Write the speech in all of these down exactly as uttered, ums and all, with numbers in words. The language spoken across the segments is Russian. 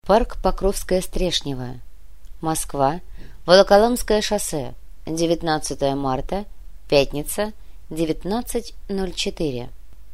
Парк Покровское-Стрешнево. Москва. Волоколамское шоссе. девятнадцатое марта. Пятница. девятнадцать ноль четыре.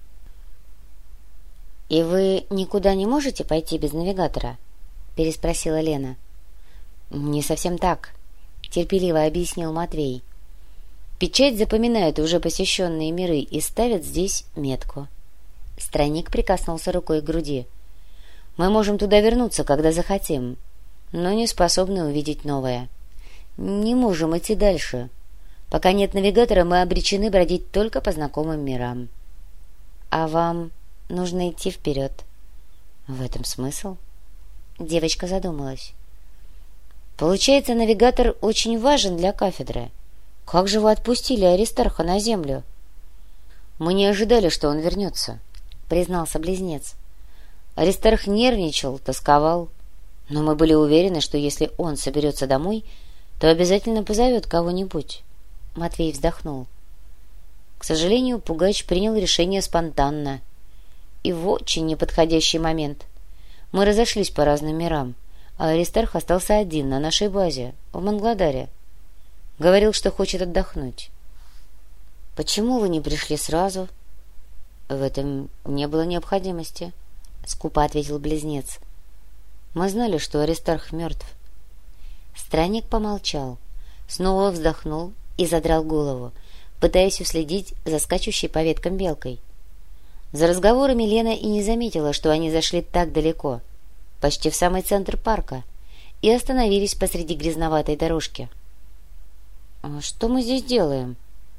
«И вы никуда не можете пойти без навигатора?» — переспросила Лена. «Не совсем так», — терпеливо объяснил Матвей. «Печать запоминает уже посещенные миры и ставит здесь метку». Странник прикоснулся рукой к груди. «Мы можем туда вернуться, когда захотим, но не способны увидеть новое. Не можем идти дальше. Пока нет навигатора, мы обречены бродить только по знакомым мирам. А вам нужно идти вперед». «В этом смысл?» Девочка задумалась. «Получается, навигатор очень важен для кафедры. Как же вы отпустили Аристарха на землю?» «Мы не ожидали, что он вернется», — признался близнец. «Аристарх нервничал, тосковал, но мы были уверены, что если он соберется домой, то обязательно позовет кого-нибудь». Матвей вздохнул. К сожалению, Пугач принял решение спонтанно и в очень неподходящий момент. Мы разошлись по разным мирам, а Аристарх остался один на нашей базе, в Мангладаре. Говорил, что хочет отдохнуть. «Почему вы не пришли сразу?» «В этом не было необходимости», — скупо ответил близнец. «Мы знали, что Аристарх мертв». Странник помолчал, снова вздохнул и задрал голову, пытаясь уследить за скачущей по веткам белкой. За разговорами Лена и не заметила, что они зашли так далеко, почти в самый центр парка, и остановились посреди грязноватой дорожки. «А что мы здесь делаем?»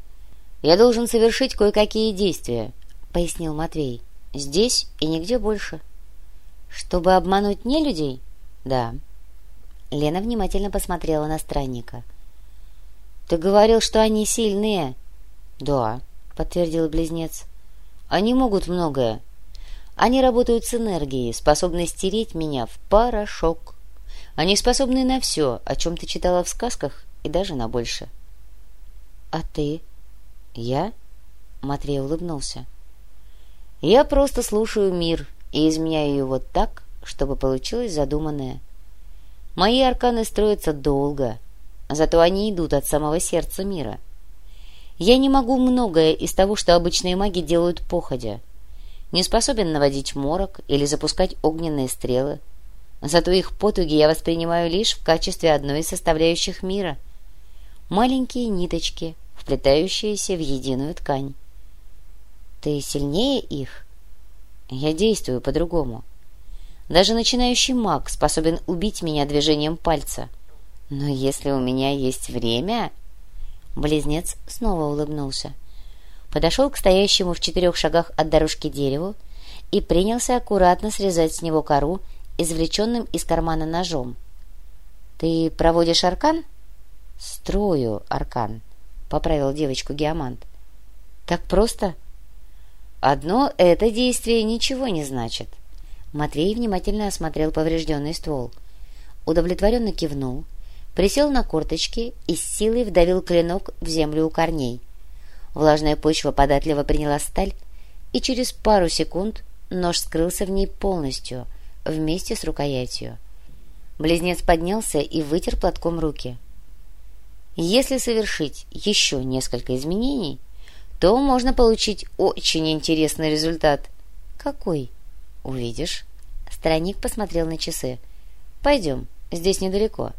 «Я должен совершить кое-какие действия», — пояснил Матвей. «Здесь и нигде больше». «Чтобы обмануть нелюдей?» «Да». Лена внимательно посмотрела на странника. «Ты говорил, что они сильные». «Да», — подтвердил близнец. «Они могут многое. Они работают с энергией, способны стереть меня в порошок. Они способны на все, о чем ты читала в сказках, и даже на больше». «А ты?» «Я?» — Матвей улыбнулся. «Я просто слушаю мир и изменяю его так, чтобы получилось задуманное. Мои арканы строятся долго, зато они идут от самого сердца мира. Я не могу многое из того, что обычные маги делают походя. Не способен наводить морок или запускать огненные стрелы. Зато их потуги я воспринимаю лишь в качестве одной из составляющих мира. Маленькие ниточки, вплетающиеся в единую ткань. Ты сильнее их? Я действую по-другому. Даже начинающий маг способен убить меня движением пальца. Но если у меня есть время...» Близнец снова улыбнулся. Подошел к стоящему в четырех шагах от дорожки дереву и принялся аккуратно срезать с него кору, извлеченным из кармана ножом. «Ты проводишь аркан?» «Строю аркан», — поправил девочку геомант. «Так просто?» «Одно это действие ничего не значит». Матвей внимательно осмотрел поврежденный ствол, удовлетворенно кивнул, присел на корточки и с силой вдавил клинок в землю у корней. Влажная почва податливо приняла сталь, и через пару секунд нож скрылся в ней полностью, вместе с рукоятью. Близнец поднялся и вытер платком руки. «Если совершить еще несколько изменений, то можно получить очень интересный результат». «Какой?» «Увидишь». Странник посмотрел на часы. «Пойдем, здесь недалеко».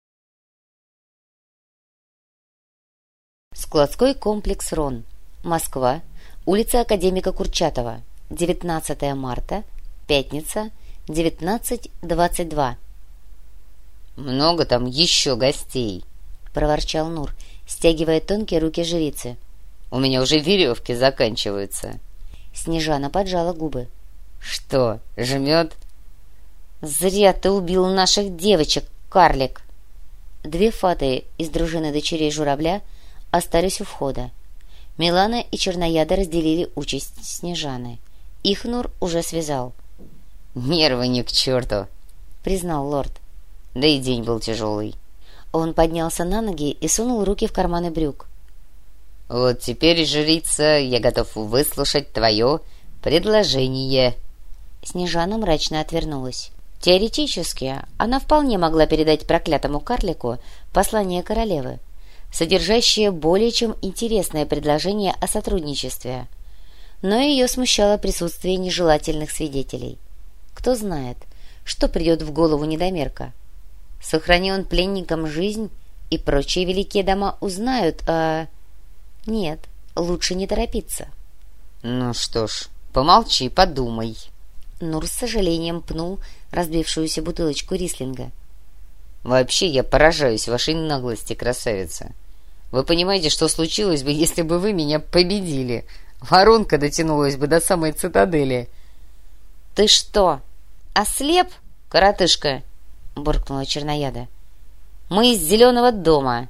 Складской комплекс «Рон». Москва. Улица Академика Курчатова. девятнадцатое марта. Пятница. девятнадцать двадцать два. «Много там еще гостей?» — проворчал Нур, стягивая тонкие руки жрицы. «У меня уже веревки заканчиваются». Снежана поджала губы. «Что, жмет?» «Зря ты убил наших девочек, карлик!» Две фаты из дружины дочерей журавля остались у входа. Милана и Чернояда разделили участь Снежаны. Их Нур уже связал. «Нервы не к черту», — признал лорд. «Да и день был тяжелый». Он поднялся на ноги и сунул руки в карманы брюк. «Вот теперь, жрица, я готов выслушать твое предложение». Снежана мрачно отвернулась. Теоретически, она вполне могла передать проклятому карлику послание королевы, содержащее более чем интересное предложение о сотрудничестве. Но ее смущало присутствие нежелательных свидетелей. Кто знает, что придет в голову недомерка. Сохрани он пленникам жизнь, и прочие великие дома узнают, а... Нет, лучше не торопиться. «Ну что ж, помолчи, подумай». Нур с сожалением пнул разбившуюся бутылочку рислинга. «Вообще я поражаюсь вашей наглости, красавица. Вы понимаете, что случилось бы, если бы вы меня победили? Воронка дотянулась бы до самой цитадели». «Ты что, ослеп, коротышка?» — буркнула чернояда. «Мы из Зеленого дома,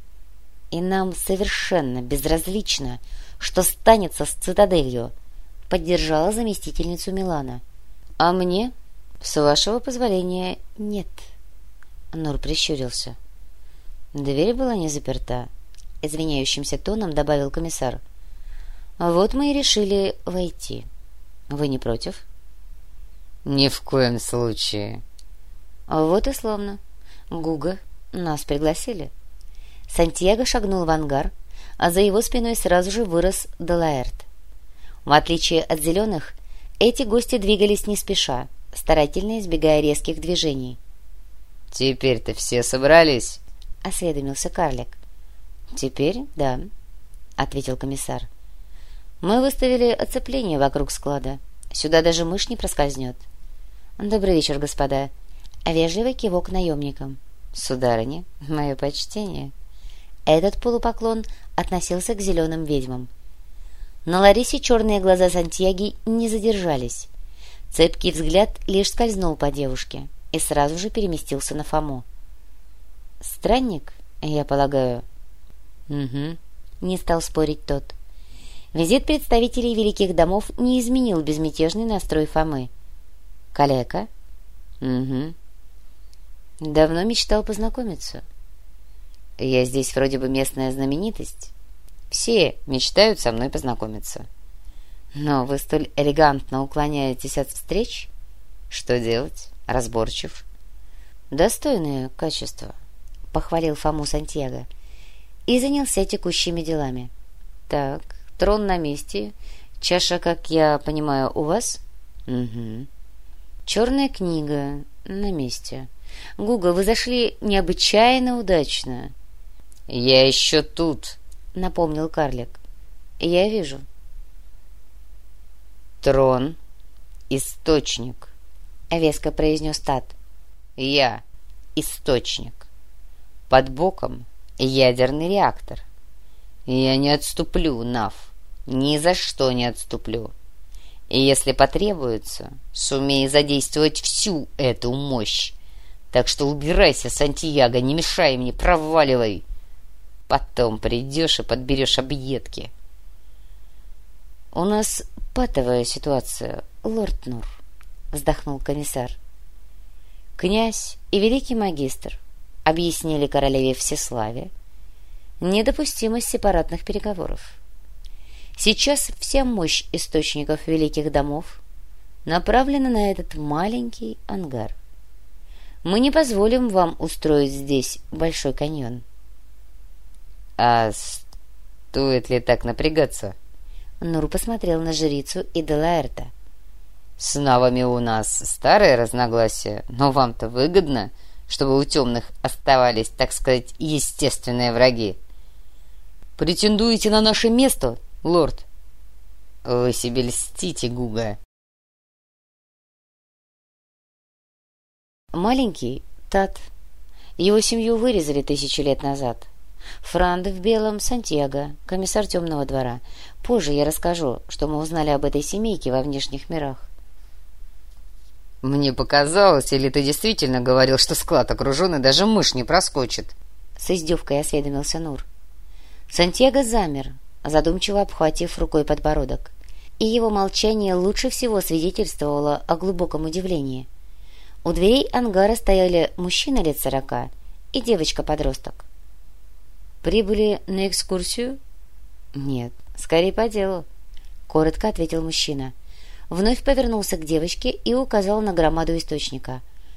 и нам совершенно безразлично, что станется с цитаделью», — поддержала заместительницу Милана. «А мне, с вашего позволения, нет». Нур прищурился. Дверь была не заперта, — извиняющимся тоном добавил комиссар. «Вот мы и решили войти. Вы не против?» «Ни в коем случае». «Вот и славно. Гуга, нас пригласили». Сантьяго шагнул в ангар, а за его спиной сразу же вырос Делаэрт. В отличие от зеленых, эти гости двигались не спеша, старательно избегая резких движений. «Теперь-то все собрались?» — осведомился карлик. «Теперь да», — ответил комиссар. «Мы выставили оцепление вокруг склада. Сюда даже мышь не проскользнет». «Добрый вечер, господа». Вежливый кивок наемникам. «Сударыня, мое почтение». Этот полупоклон относился к зеленым ведьмам. На Ларисе черные глаза Сантьяги не задержались. Цепкий взгляд лишь скользнул по девушке и сразу же переместился на Фому. «Странник, я полагаю?» «Угу», — не стал спорить тот. Визит представителей великих домов не изменил безмятежный настрой Фомы. «Калека?» «Угу». «Давно мечтал познакомиться. Я здесь вроде бы местная знаменитость. Все мечтают со мной познакомиться. Но вы столь элегантно уклоняетесь от встреч. Что делать? Разборчив». «Достойное качество», — похвалил Фому Сантьяго и занялся текущими делами. «Так, трон на месте. Чаша, как я понимаю, у вас?» «Угу». «Черная книга на месте. Гуга, вы зашли необычайно удачно». «Я еще тут», — напомнил карлик. «Я вижу». «Трон — источник», — веско произнес Тат. «Я — источник. Под боком ядерный реактор. Я не отступлю, Нав, ни за что не отступлю. И если потребуется, сумею задействовать всю эту мощь. Так что убирайся, Сантьяго, не мешай мне, проваливай. Потом придешь и подберешь объедки». «У нас патовая ситуация, лорд Нур», — вздохнул комиссар. «Князь и великий магистр объяснили королеве Всеславе недопустимость сепаратных переговоров. Сейчас вся мощь источников великих домов направлена на этот маленький ангар. Мы не позволим вам устроить здесь большой каньон». «А стоит ли так напрягаться?» Нур посмотрел на жрицу и Делаэрта. «С навами у нас старые разногласия, но вам-то выгодно, чтобы у темных оставались, так сказать, естественные враги. Претендуете на наше место, лорд?» «Вы себе льстите, Гуга». Маленький Тат. Его семью вырезали тысячи лет назад. Франд в белом — Сантьяго, комиссар темного двора. Позже я расскажу, что мы узнали об этой семейке во внешних мирах. «Мне показалось, или ты действительно говорил, что склад окружен и даже мышь не проскочит?» С издевкой осведомился Нур. Сантьяго замер, задумчиво обхватив рукой подбородок, и его молчание лучше всего свидетельствовало о глубоком удивлении. У дверей ангара стояли мужчина лет сорока и девочка-подросток. «Прибыли на экскурсию?» «Нет, скорее по делу», — коротко ответил мужчина. Вновь повернулся к девочке и указал на громаду источника.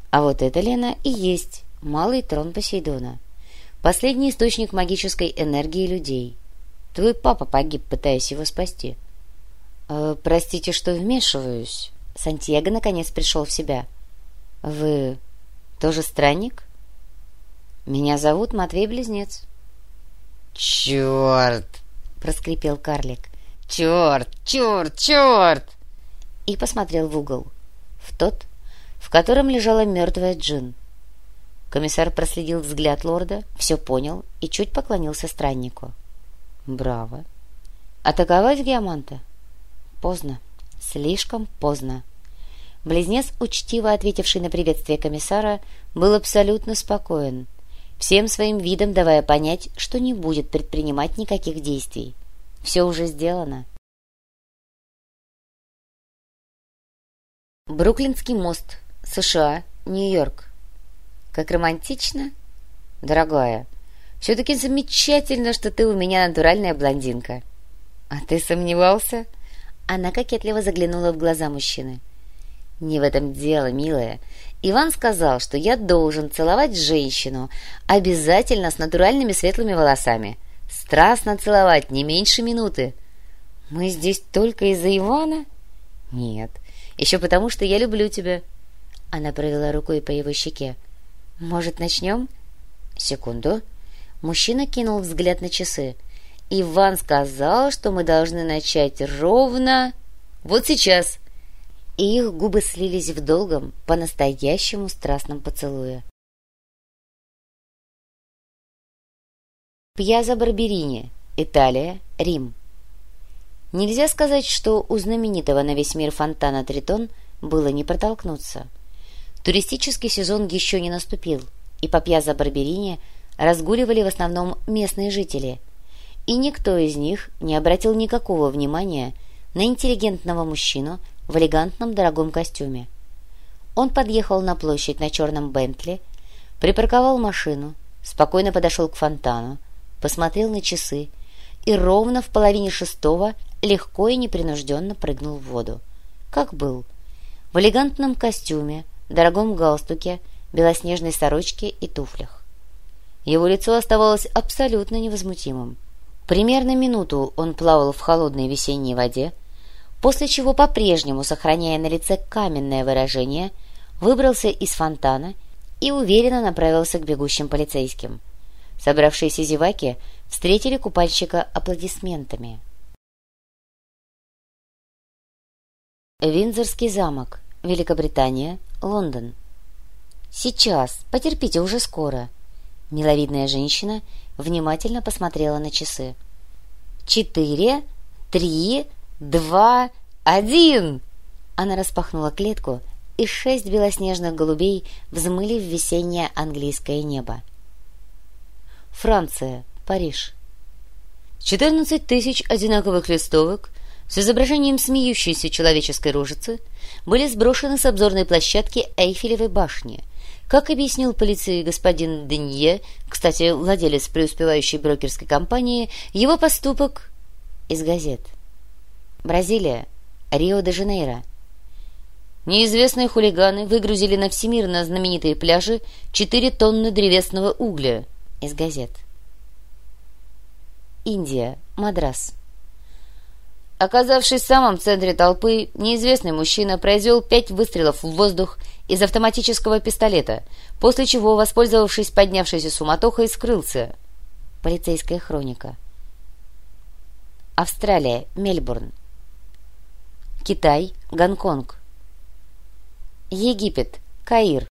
А вот это, Лена, и есть малый трон Посейдона. Последний источник магической энергии людей. Твой папа погиб, пытаясь его спасти. «Э, простите, что вмешиваюсь». Сантьяго наконец пришел в себя. «Вы тоже странник?» «Меня зовут Матвей-близнец». «Черт!» — проскрипел карлик. «Черт! Черт! Черт!» И посмотрел в угол. В тот, в котором лежала мертвая Джин. Комиссар проследил взгляд лорда, все понял и чуть поклонился страннику. «Браво! Атаковать Геоманта?» «Поздно. Слишком поздно». Близнец, учтиво ответивший на приветствие комиссара, был абсолютно спокоен, всем своим видом давая понять, что не будет предпринимать никаких действий. Все уже сделано. Бруклинский мост, США, Нью-Йорк. Как романтично. Дорогая, все-таки замечательно, что ты у меня натуральная блондинка. А ты сомневался? Она кокетливо заглянула в глаза мужчины. Не в этом дело, милая. Иван сказал, что я должен целовать женщину, обязательно с натуральными светлыми волосами. Страстно целовать, не меньше минуты. Мы здесь только из-за Ивана? Нет, еще потому, что я люблю тебя. Она провела рукой по его щеке. Может, начнем? Секунду. Мужчина кинул взгляд на часы. Иван сказал, что мы должны начать ровно... Вот сейчас. И их губы слились в долгом, по-настоящему страстном поцелуе. Пьяза Барберини, Италия, Рим. Нельзя сказать, что у знаменитого на весь мир фонтана Тритон было не протолкнуться. Туристический сезон еще не наступил, и по Пьяза Барберини разгуливали в основном местные жители, и никто из них не обратил никакого внимания на интеллигентного мужчину в элегантном дорогом костюме. Он подъехал на площадь на черном Бентли, припарковал машину, спокойно подошел к фонтану, посмотрел на часы и ровно в половине шестого легко и непринужденно прыгнул в воду. Как был. В элегантном костюме, дорогом галстуке, белоснежной сорочке и туфлях. Его лицо оставалось абсолютно невозмутимым. Примерно минуту он плавал в холодной весенней воде, после чего, по-прежнему сохраняя на лице каменное выражение, выбрался из фонтана и уверенно направился к бегущим полицейским. Собравшиеся зеваки встретили купальщика аплодисментами. Виндзорский замок, Великобритания, Лондон. «Сейчас, потерпите, уже скоро». Миловидная женщина внимательно посмотрела на часы. «Четыре, три, два, один!» Она распахнула клетку, и шесть белоснежных голубей взмыли в весеннее английское небо. Франция, Париж. Четырнадцать тысяч одинаковых листовок с изображением смеющейся человеческой рожицы были сброшены с обзорной площадки Эйфелевой башни. Как объяснил полиции господин Денье, кстати, владелец преуспевающей брокерской компании, его поступок из газет. Бразилия, Рио-де-Жанейро. Неизвестные хулиганы выгрузили на всемирно знаменитые пляжи четыре тонны древесного угля из газет. Индия, Мадрас. Оказавшись в самом центре толпы, неизвестный мужчина произвел пять выстрелов в воздух из автоматического пистолета, после чего, воспользовавшись поднявшейся суматохой, скрылся. Полицейская хроника. Австралия, Мельбурн. Китай, Гонконг. Египет, Каир.